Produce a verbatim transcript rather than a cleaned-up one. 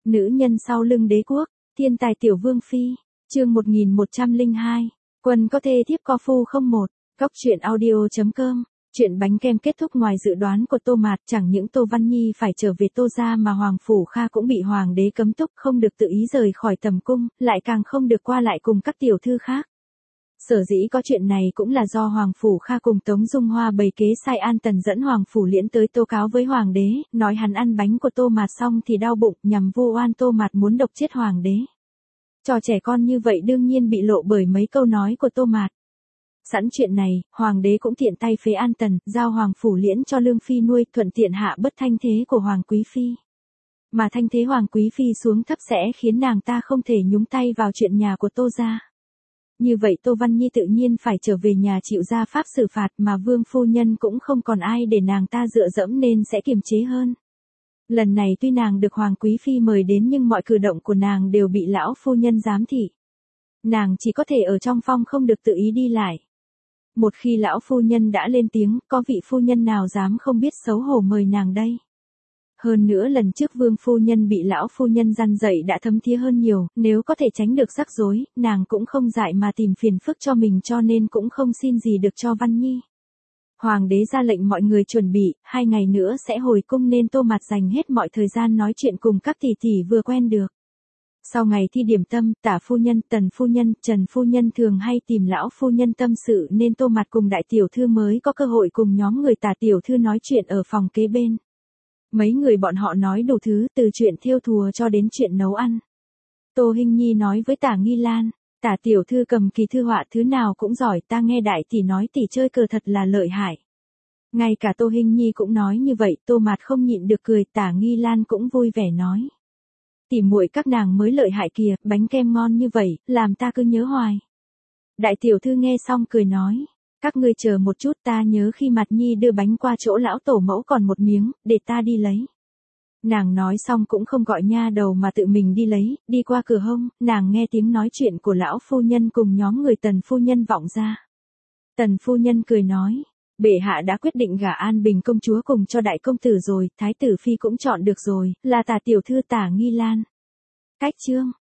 Nữ nhân sau lưng đế quốc, thiên tài tiểu vương phi, chương một nghìn một trăm lẻ hai, quân có thê thiếp có phu không một, góc truyện audio.com. Chuyện bánh kem kết thúc ngoài dự đoán của Tô Mạt, chẳng những Tô Văn Nhi phải trở về Tô gia mà Hoàng Phủ Kha cũng bị Hoàng đế cấm túc không được tự ý rời khỏi tầm cung, lại càng không được qua lại cùng các tiểu thư khác. Sở dĩ có chuyện này cũng là do Hoàng Phủ Kha cùng Tống Dung Hoa bày kế sai An Tần dẫn Hoàng Phủ Liễn tới tố cáo với Hoàng đế, nói hắn ăn bánh của Tô Mạt xong thì đau bụng, nhằm vu oan Tô Mạt muốn độc chết Hoàng đế. Trò trẻ con như vậy đương nhiên bị lộ bởi mấy câu nói của Tô Mạt. Sẵn chuyện này, Hoàng đế cũng tiện tay phế An Tần, giao Hoàng Phủ Liễn cho Lương Phi nuôi, thuận tiện hạ bớt thanh thế của Hoàng Quý Phi. Mà thanh thế Hoàng Quý Phi xuống thấp sẽ khiến nàng ta không thể nhúng tay vào chuyện nhà của Tô gia. Như vậy Tô Văn Nhi tự nhiên phải trở về nhà chịu gia pháp xử phạt, mà Vương phu nhân cũng không còn ai để nàng ta dựa dẫm nên sẽ kiềm chế hơn. Lần này tuy nàng được Hoàng Quý Phi mời đến nhưng mọi cử động của nàng đều bị lão phu nhân giám thị. Nàng chỉ có thể ở trong phòng không được tự ý đi lại. Một khi lão phu nhân đã lên tiếng, có vị phu nhân nào dám không biết xấu hổ mời nàng đây. Hơn nữa lần trước Vương phu nhân bị lão phu nhân răn dạy đã thấm thía hơn nhiều, nếu có thể tránh được rắc rối, nàng cũng không dại mà tìm phiền phức cho mình, cho nên cũng không xin gì được cho Văn Nhi. Hoàng đế ra lệnh mọi người chuẩn bị, hai ngày nữa sẽ hồi cung nên Tô Mạt dành hết mọi thời gian nói chuyện cùng các tỷ tỷ vừa quen được. Sau ngày thi điểm tâm, Tả phu nhân, Tần phu nhân, Trần phu nhân thường hay tìm lão phu nhân tâm sự nên Tô Mạt cùng đại tiểu thư mới có cơ hội cùng nhóm người Tả tiểu thư nói chuyện ở phòng kế bên. Mấy người bọn họ nói đủ thứ, từ chuyện thêu thùa cho đến chuyện nấu ăn. Tô Hinh Nhi nói với Tả Nghi Lan, Tả tiểu thư cầm kỳ thư họa thứ nào cũng giỏi, ta nghe đại tỷ nói tỷ chơi cờ thật là lợi hại. Ngay cả Tô Hinh Nhi cũng nói như vậy, Tô Mạt không nhịn được cười, Tả Nghi Lan cũng vui vẻ nói. Tỷ muội các nàng mới lợi hại kìa, bánh kem ngon như vậy, làm ta cứ nhớ hoài. Đại tiểu thư nghe xong cười nói, các ngươi chờ một chút, ta nhớ khi Mạt Nhi đưa bánh qua chỗ lão tổ mẫu còn một miếng, để ta đi lấy. Nàng nói xong cũng không gọi nha đầu mà tự mình đi lấy, đi qua cửa hông, nàng nghe tiếng nói chuyện của lão phu nhân cùng nhóm người Tần phu nhân vọng ra. Tần phu nhân cười nói, bệ hạ đã quyết định gả An Bình công chúa cùng cho đại công tử rồi, thái tử phi cũng chọn được rồi, là Tả tiểu thư Tả Nghi Lan. Cách chương